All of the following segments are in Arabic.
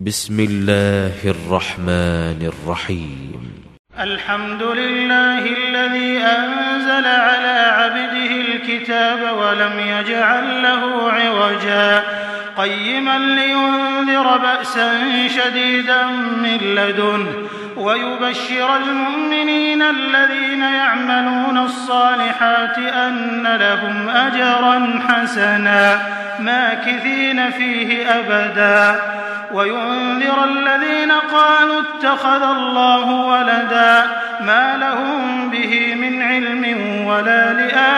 بسم الله الرحمن الرحيم. الحمد لله الذي أنزل على عبده الكتاب ولم يجعل له عوجا قيما لينذر بأسا شديدا من لدنه ويبشر المؤمنين الذين يعملون الصالحات أن لهم أجرا حسنا ماكثين فيه أبدا وينذر الذين قالوا اتخذ الله ولدا ما لهم به من علم ولا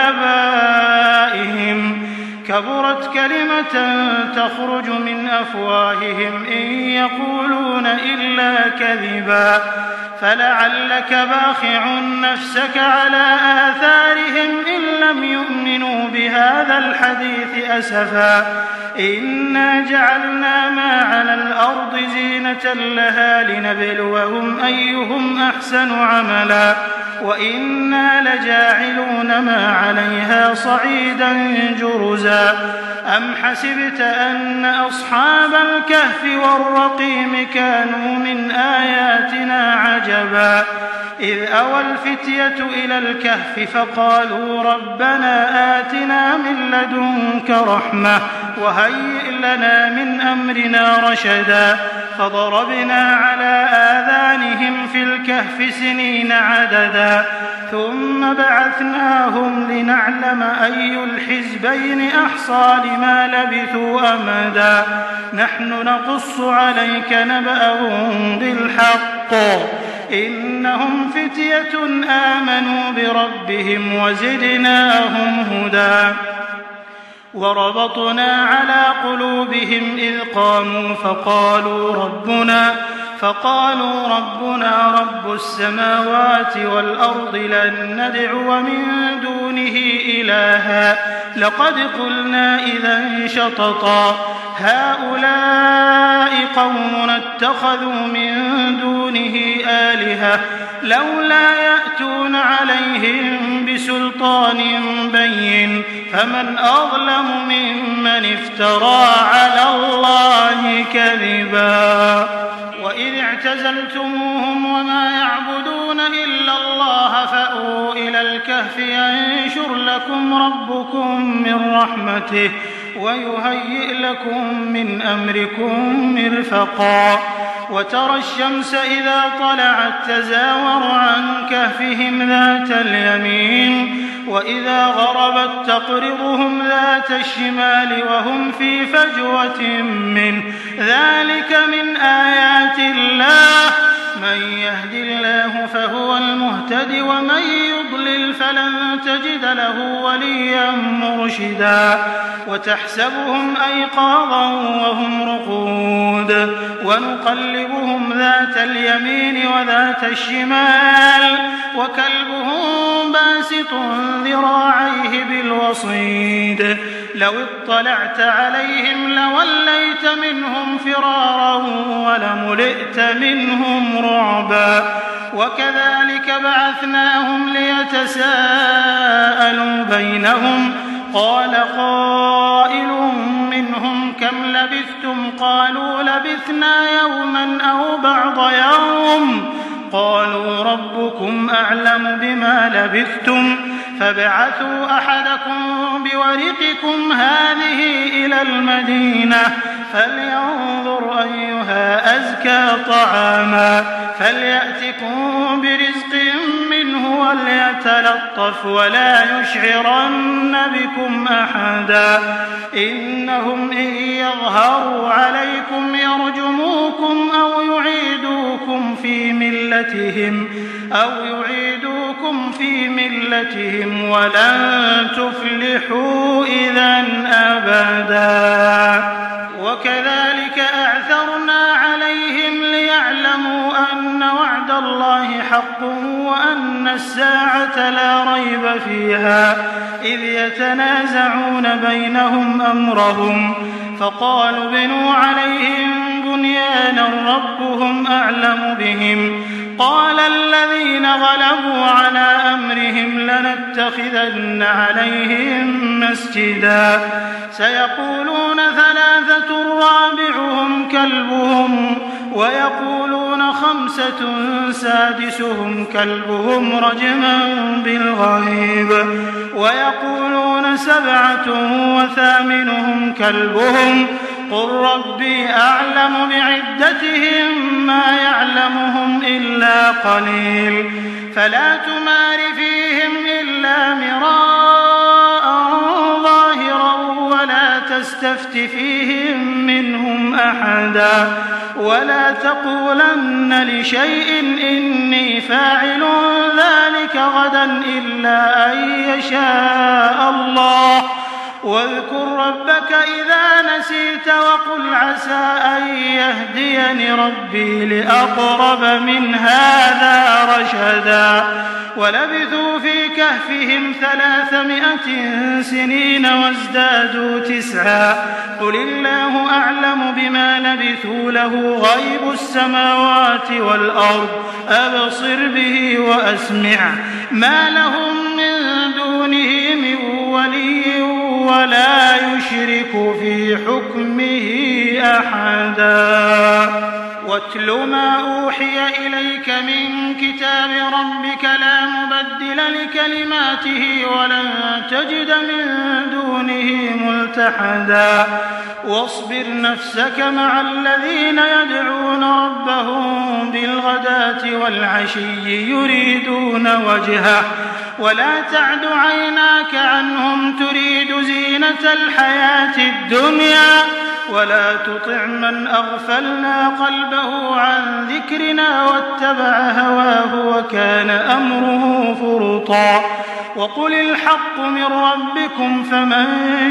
لآبائهم كبرت كلمة تخرج من أفواههم إن يقولون إلا كذبا فلعلك باخع نفسك على آثارهم إن لم يؤمنوا بهذا الحديث أسفا إنا جعلنا ما على الأرض زينة لها لنبلوهم أيهم أحسن عملا وإنا لجاعلون ما عليها صعيدا جرزا أم حسبت أن أصحاب الكهف والرقيم كانوا من آياتنا عجبا إذ أوى الفتية إلى الكهف فقالوا ربنا آتنا من لدنك رحمة وهيئ لنا من أمرنا رشدا فضربنا على آذانهم في الكهف سنين عددا ثم بعثناهم لنعلم أي الحزبين أحصى لما لبثوا أمدا نحن نقص عليك نبأهم بالحق إنهم فتية آمنوا بربهم وزدناهم هدى وربطنا على قلوبهم إذ قاموا فقالوا ربنا رب السماوات والأرض لن ندعو من دونه إلها لقد قلنا إذا شططا هؤلاء قوم اتخذوا من دونه آلهة لولا يأتون عليهم بسلطان بين فمن أظلم ممن افترى على الله كذبا وإذ اعتزلتموهم وما يعبدون إلا الله فأووا إلى الكهف ينشر لكم ربكم من رحمته ويهيئ لكم من أمركم مرفقا وترى الشمس إذا طلعت تزاور عن كهفهم ذات اليمين وإذا غربت تقرضهم ذات الشمال وهم في فجوة منه ذلك من آيات الله من يهد الله فهو المهتد ومن يضلل فلن تجد له وليا مرشدا وتحسبهم أيقاظا وهم رقود ونقلبهم ذات اليمين وذات الشمال وكلبهم باسط ذراعيه بالوصيد لو اطلعت عليهم لوليت منهم فرارا ولملئت منهم رعبا وكذلك بعثناهم ليتساءلوا بينهم قال قائل منهم كم لبثتم قالوا لبثنا يوما أو بعض يوم قالوا ربكم أعلم بما لبثتم فابعثوا أحدكم بورقكم هذه إلى المدينة فلينظر أيها أزكى طعاما فليأتكم برزق منه وليتلطف ولا يشعرن بكم أحدا إنهم إن يظهروا عليكم يرجموكم أو يعيدوكم في ملتهم ولن تفلحوا إذا أبدا وكذلك أعثرنا عليهم ليعلموا أن وعد الله حق وأن الساعة لا ريب فيها إذ يتنازعون بينهم أمرهم فقالوا بنوا عليهم بنيانا ربهم أعلم بهم قال الذين غلبوا على أمرهم لنتخذن عليهم مسجدا سيقولون 3 رابعهم كلبهم ويقولون 5 سادسهم كلبهم رجما بالغيب ويقولون 7 وثامنهم كلبهم قل ربي أعلم بعدتهم ما يعلمهم إلا قليل فلا تمار فيهم إلا مراء ظاهرا ولا تستفت فيهم منهم أحدا ولا تقولن لشيء إني فاعل ذلك غدا إلا أن يشاء الله واذكر ربك إذا نسيت وقل عسى أن يهديني ربي لأقرب من هذا رشدا ولبثوا في كهفهم 300 سنين وازدادوا 9 قل الله أعلم بما لبثوا له غيب السماوات والأرض أبصر به وأسمع ما لهم من دونه من ولي ولا يشرك في حكمه أحدا واتل ما أوحي إليك من كتاب ربك لا مبدل لكلماته ولن تجد من دونه ملتحدا واصبر نفسك مع الذين يدعون ربهم بالغداة والعشي يريدون وجهه ولا تعد عيناك عنهم تريد زينة الحياة الدنيا ولا تطع من أغفلنا قلبه عن ذكرنا واتبع هواه وكان أمره فرطا وقل الحق من ربكم فمن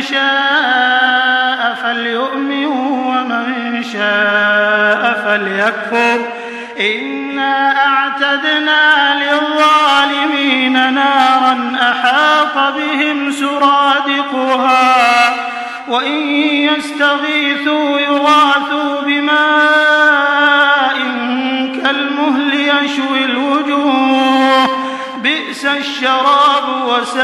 شاء فليؤمن ومن شاء فليكفر إنا أعتدنا للظالمين نارا أحاط بهم سرادقها وإن يستغيثوا يغاثوا بماء كالمهل يشوي الوجوه بئس الشراب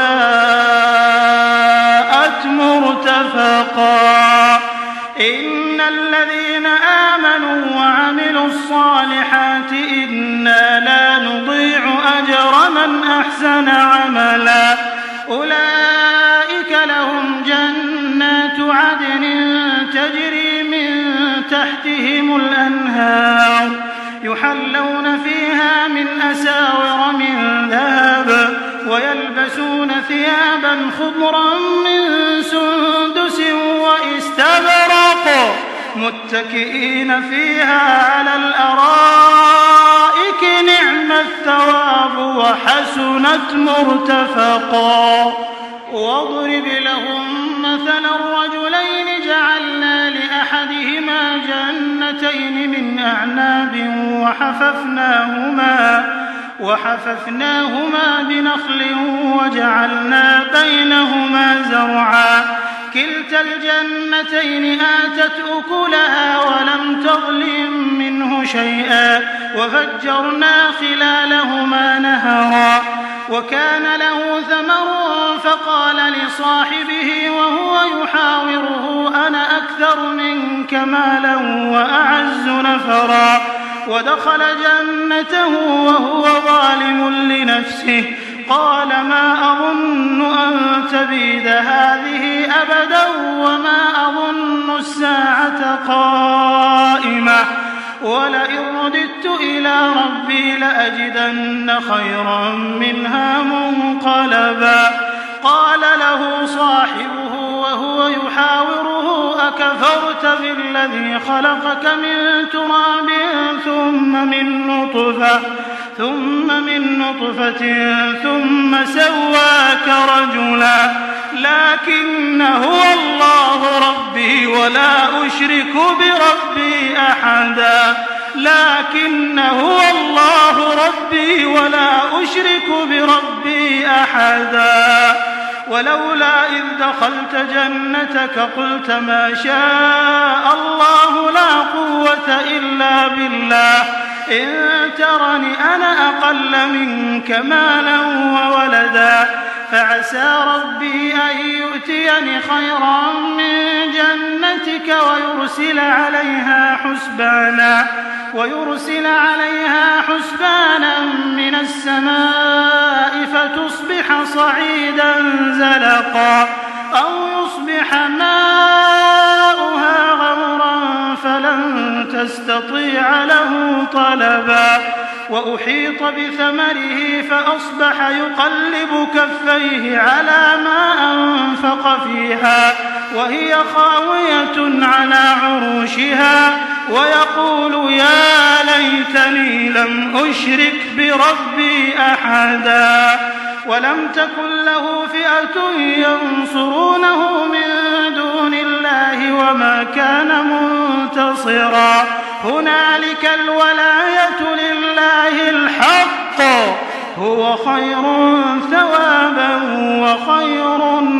وساءت مرتفقا إن الذين آمنوا وعملوا الصالحات إنا لا نضيع أجر من أحسن عملا أولئك لهم جنات عدن تجري من تحتهم الأنهار يحلون فيها من أساور من ذهب ويلبسون ثيابا خضرا من سندس واستبرق متكئين فيها على الأرائك نعم الثواب وحسنت مرتفقا واضرب لهم مثلا الرجلين جعلنا لأحدهما جنتين من أعناب وحففناهما بنخل وجعلنا بينهما زرعا كلتا الجنتين آتت أكلها ولم تظلم منه شيئا وفجرنا خلالهما نهرا وكان له ثمر فقال لصاحبه وهو يحاوره أنا أكثر منك مالا وأعز نفرا ودخل جنته وهو ظالم لنفسه قال ما أظن أن تبيد هذه أبدا وما أظن الساعة قائمة ولئن رددت إلى ربي لأجدن خيرا منها منقلبا قال له صاحبه وهو يحاوره أكفرت بالذي خلقك من تراب ثم من نطفة ثم سواك رجلا لكن هو الله ربي ولا أشرك بربي أحدا ولولا إذ دخلت جنتك قلت ما شاء الله لا قوة إلا بالله إن ترني أنا أقل منك مالا وولدا فعسى ربي أن يؤتيني خيرا من جنتك ويرسل عليها حسبانا من السماء فتصبح صعيدا زلقا أو يصبح ماؤها غورا فلن تستطيع له طلبا وأحيط بثمره فأصبح يقلب كفيه على ما أنفق فيها وهي خاوية على عروشها ويقول يا ليتني لم أشرك بربي أحدا ولم تكن له فئة ينصرونه من دون الله وما كان منتصرا هنالك الولاية لله الحق هو خير ثوابا وخير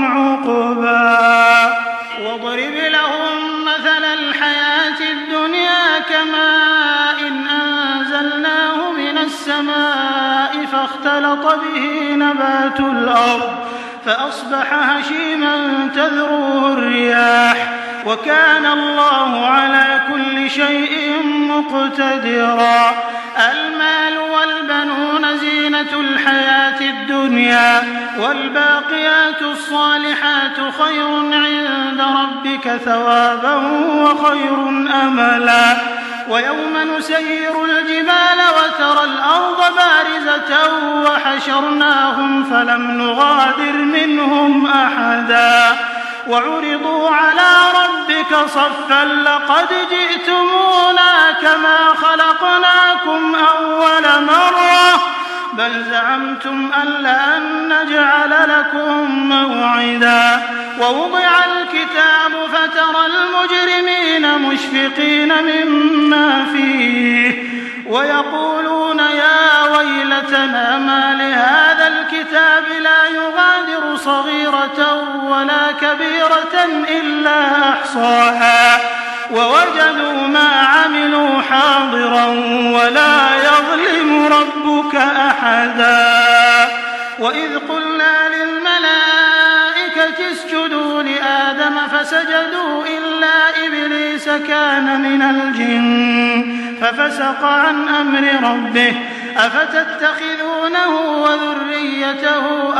عقبا واضرب لهم مثل الحياة الدنيا كماء أنزلناه من السماء فاختلط به نبات الأرض فأصبح هشيما تذروه الرياح وكان الله على كل شيء مقتدرا المال والبنون زينة الحياة الدنيا والباقيات الصالحات خير عند ربك ثوابا وخير أملا ويوم نسير الجبال وترى الأرض بارزة وحشرناهم فلم نغادر منهم أحدا وعرضوا على ربك صفا لقد جئتمونا كما خلقناكم أول مرة بل زعمتم أن لن نجعل لكم موعدا ووضع الكتاب فترى المجرمين مشفقين مما فيه ويقولون يا ويلتنا ما لهذا الكتاب لا يغادر صغيرة ولا كبيرة إلا أحصاها ووجدوا ما عملوا حاضرا ولا يظلم ربك أحدا وإذ قلنا للملائكة اسجدوا لآدم فسجدوا إلا إبليس كان من الجن ففسق عن أمر ربه أفتتخذونه وذريته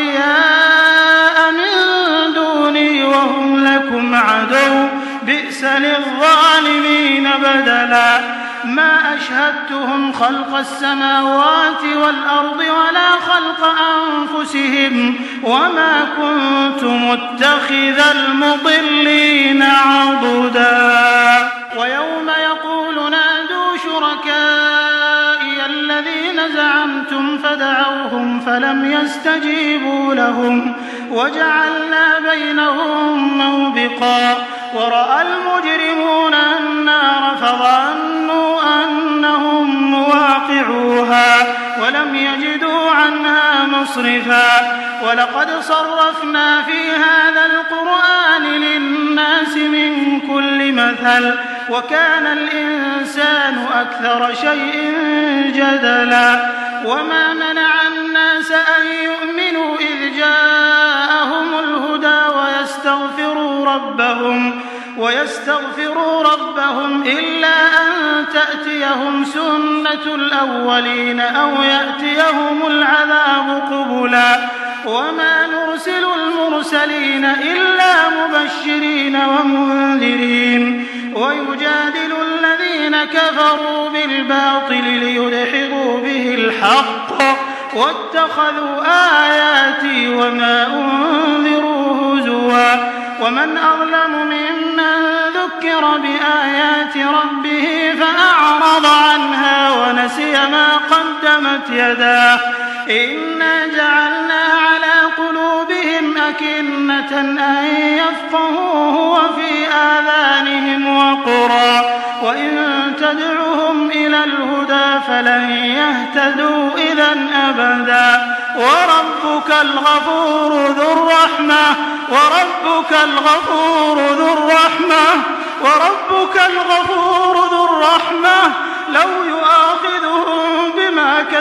أولياء من دوني وهم لكم عدو بئس للظالمين بدلا ما أشهدتهم خلق السماوات والأرض ولا خلق أنفسهم وما كنت متخذ المضلين عضدا ويوم يقول نادوا شركائي الذين زعمتم فدعوهم فلم يستجيبوا لهم وجعلنا بينهم موبقا ورأى المجرمون النار فظنوا أنهم مواقعوها ولم يجدوا عنها مصرفا ولقد صرفنا في هذا القرآن للناس من كل مثل وكان الإنسان أكثر شيء جدلا وما منع الناس أن يؤمنوا إذ جاءهم الهدى ويستغفروا ربهم إلا أن تأتيهم سنة الأولين أو يأتيهم العذاب قبلا وما نرسل المرسلين إلا مبشرين ومنذرين ويجادل الذين كفروا بالباطل ليدحضوا به الحق واتخذوا آياتي وما أنذروا هزوا ومن أظلم ممن ذكر بآيات ربه فأعرض عنها ونسي ما قدمت يداه إنا جعلنا على قلوبهم أكنة أن يفقهوه وفي آذانهم وقرا وإن تدعهم إلى الهدى فلن يهتدوا إذا أبدا وربك الغفور ذو الرحمة لو يؤاخذ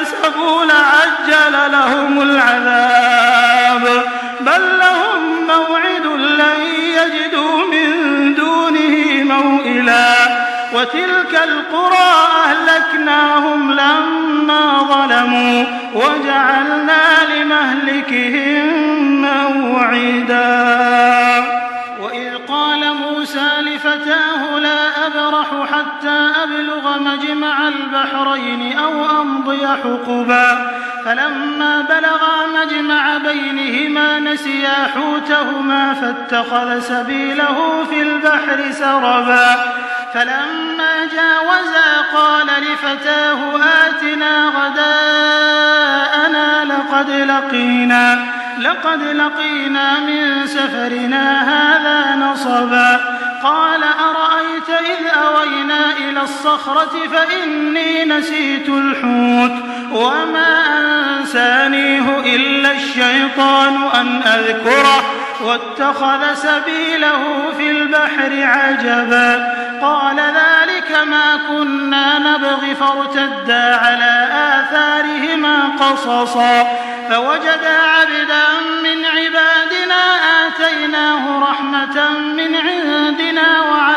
حسبوا لعجل لهم العذاب بل لهم موعد لن يجدوا من دونه موئلا وتلك القرى أهلكناهم لما ظلموا وجعلنا لمهلكهم موعدا. وإذ قال موسى لفتاه لا أبرح حتى أبلغ مجمع البحرين أو أمضي حقبا فلما بلغا مجمع بينهما نسيا حوتهما فاتخذ سبيله في البحر سربا فلما جاوزا قال لفتاه آتنا غداءنا لقد لقينا من سفرنا هذا نصبا قال أرأيت إذ أوينا إلى الصخرة فإني نسيت الحوت وما أنسانيه إلا الشيطان أن أذكره واتخذ سبيله في البحر عجبا قال ذلك ما كنا نبغي فارتدا على آثارهما قصصا فوجدا عبدا من عبادنا آتيناه رحمة من عندنا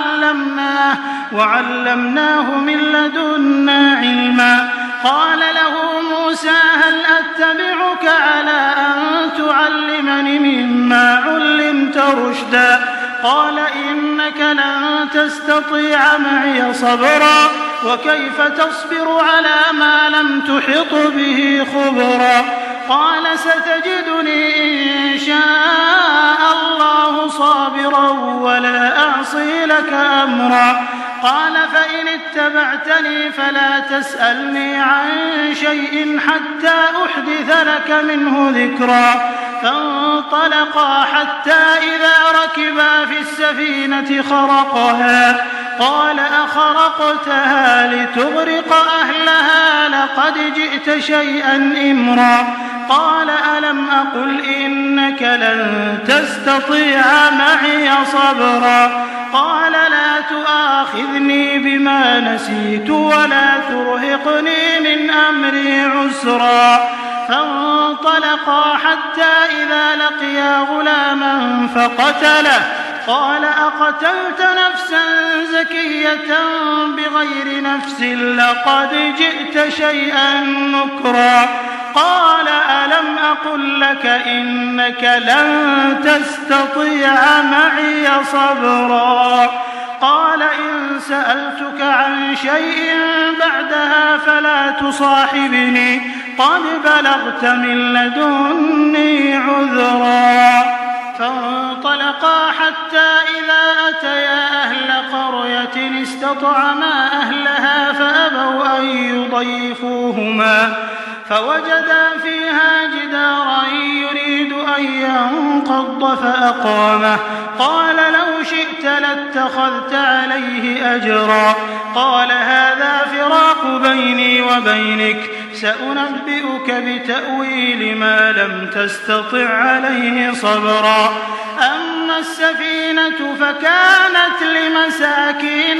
وعلمناه من لدنا علما قال له موسى هل أتبعك على أن تعلمني مما علمت رشدا قال إنك لن تستطيع معي صبرا وكيف تصبر على ما لم تحط به خبرا قال ستجدني إن شاء الله صابرا ولا أعصي لك أمرا قال فإن اتبعتني فلا تسألني عن شيء حتى أحدث لك منه ذكرا فانطلقا حتى إذا ركبا في السفينة خرقها قال أخرقتها لتغرق أهلها لقد جئت شيئا إمرا قال ألم أقل إنك لن تستطيع معي صبرا قال لا تؤاخذني بما نسيت ولا ترهقني من أمري عسرا فانطلقا حتى إذا لقيا غلاما فقتله قال أقتلت نفسا زكية بغير نفس لقد جئت شيئا نكرا قال ألم أقل لك إنك لن تستطيع معي صبرا قال إن سألتك عن شيء بعدها فلا تصاحبني قد بلغت من لدني عذرا فانطلقا حتى إذا أتيا أهل قرية استطعما أهلها فأبوا أن يضيفوهما فوجدا فيها جدارا يريد أن ينقض فأقامه قال لو شئت لاتخذت عليه أجرا قال هذا فراق بيني وبينك سأنبئك بتأويل ما لم تستطع عليه صبرا أما السفينة فكانت لمساكين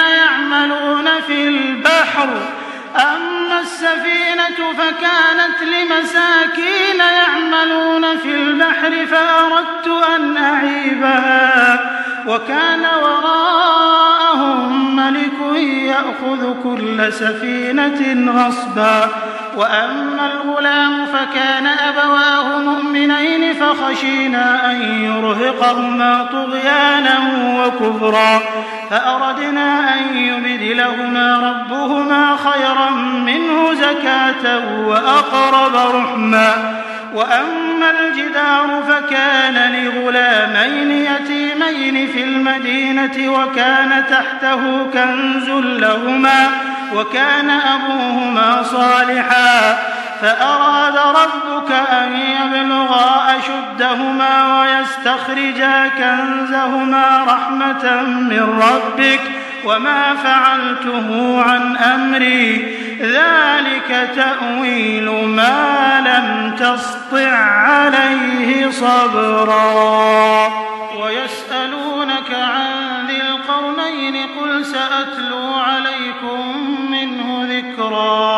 يعملون في البحر فأردت أن أعيبها وكان وراءهم ملك يأخذ كل سفينة غصبا وأما الغلام فكان أبواه مؤمنين فخشينا أن يرهقهما طغيانا وكفرا فأردنا أن يبدلهما ربهما خيرا منه زكاة وأقرب رحما وأما الجدار فكان لغلامين يتيمين في المدينة وكان تحته كنز لهما وكان أبوهما صالحا فأراد ربك أن يبلغا أشدهما ويستخرجا كنزهما رحمة من ربك وما فعلته عن أمري ذلك تأويل ما لم تسطع عليه صبرا ويسألونك عن ذي القرنين قل سأتلو عليكم منه ذكرا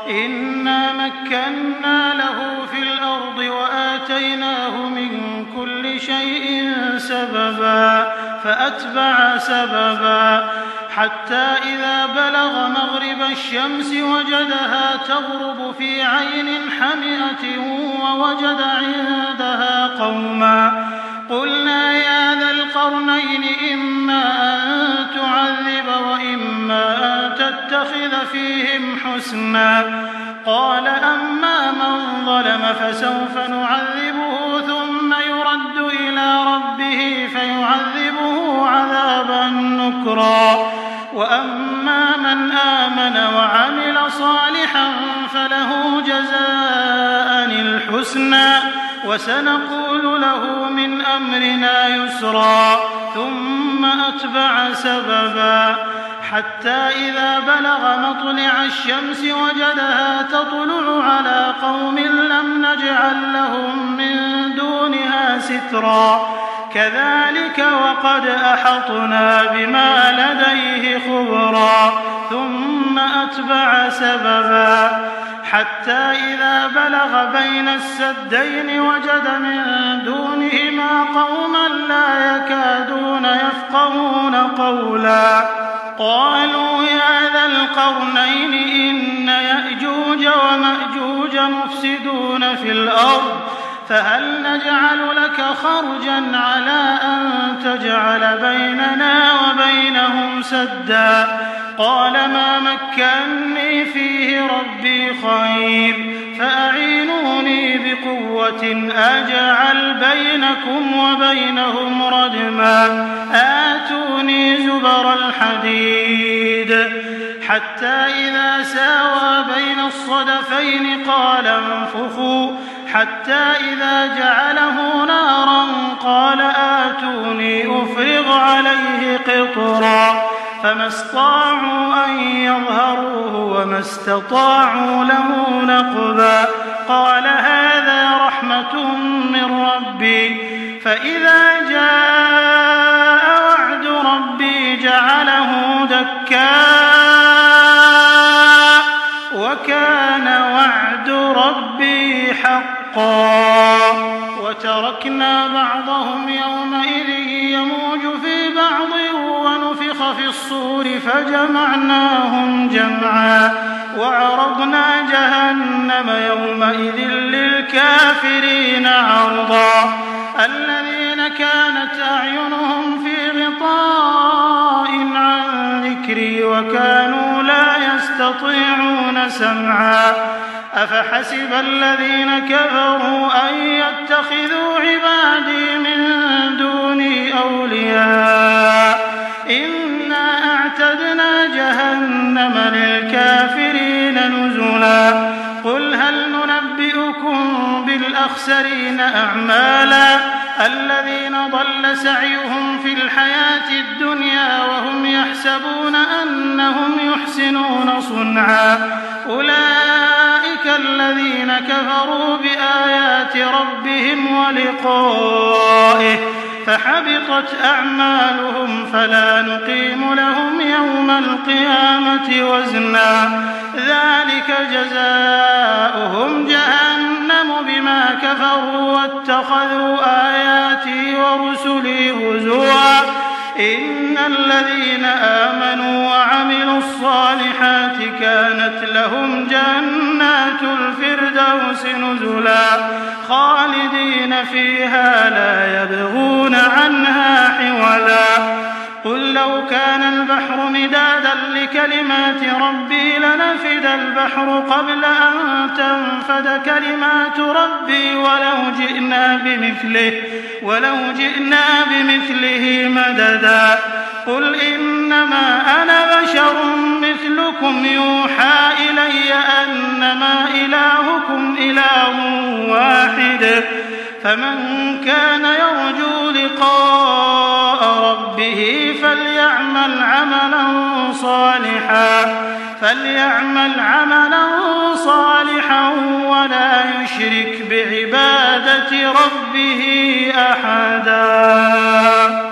إنا مكنا له في الأرض وآتيناه من كل شيء سببا فأتبع سببا حتى إذا بلغ مغرب الشمس وجدها تغرب في عين حمئة ووجد عندها قوما قلنا يا ذا القرنين إما أن تعذب وإما أن تتخذ فيهم حسنا قال أما من ظلم فسوف نعذبه ثم يرد إلى ربه فيعذبه عذابا نكرا وأما من آمن وعمل صالحا فله جزاء الحسنى وسنقول له من أمرنا يسرا ثم أتبع سببا حتى إذا بلغ مطلع الشمس وجدها تطلع على قوم لم نجعل لهم من دونها سترا كذلك وقد أحطنا بما لديه خبرا ثم أتبع سببا حتى إذا بلغ بين السدين وجد من دونهما قوما لا يكادون يفقهون قولا قالوا يا ذا القرنين إن يأجوج ومأجوج مفسدون في الأرض فهل نجعل لك خرجا على أن تجعل بيننا وبينهم سدا قال ما مكني فيه ربي خير فأعينوني بقوة أجعل بينكم وبينهم ردما آتوني زبر الحديد حتى إذا ساوى بين الصدفين قال انفخوا حتى إذا جعله نارا قال آتوني أفرغ عليه قطرا فما استطاعوا أن يظهروه وما استطاعوا له نقبا قال هذا رحمة من ربي فإذا جاء وعد ربي جعله دكا وكان وعد ربي حقا وتركنا بعضهم يومئذ يموج في بعض ونفخ في الصور فجمعناهم جمعا وعرضنا جهنم يومئذ للكافرين عرضا الذين كانت أعينهم في غطاء عن ذكري وكانوا لا يستطيعون سمعا أفحسب الذين كفروا أن يتخذوا عبادي من دوني أولياء إنا أعتدنا جهنم للكافرين نزلا قل هل ننبئكم بالأخسرين أعمالا الذين ضل سعيهم في الحياة الدنيا وهم يحسبون أنهم يحسنون صنعا أولئك الذين كفروا بآيات ربهم ولقائه فحبطت أعمالهم فلا نقيم لهم يوم القيامة وزنا ذلك جزاؤهم جهنم بما كفروا واتخذوا آياتي ورسلي هزوا إن الذين آمنوا وعملوا الصالحات كانت لهم جنات الفردوس نزلا خالدين فيها لا يبغون عنها حولا قل لو كان البحر مدادا لكلمات ربي لنفد البحر قبل أن تنفد كلمات ربي ولو جئنا بمثله مددا قل إنما أنا بشر مثلكم يوحى إلي أنما إلهكم إله واحد فمن كان يرجو لقاء ربه فليعمل عملا صالحا ولا يشرك بعبادة ربه أحدا.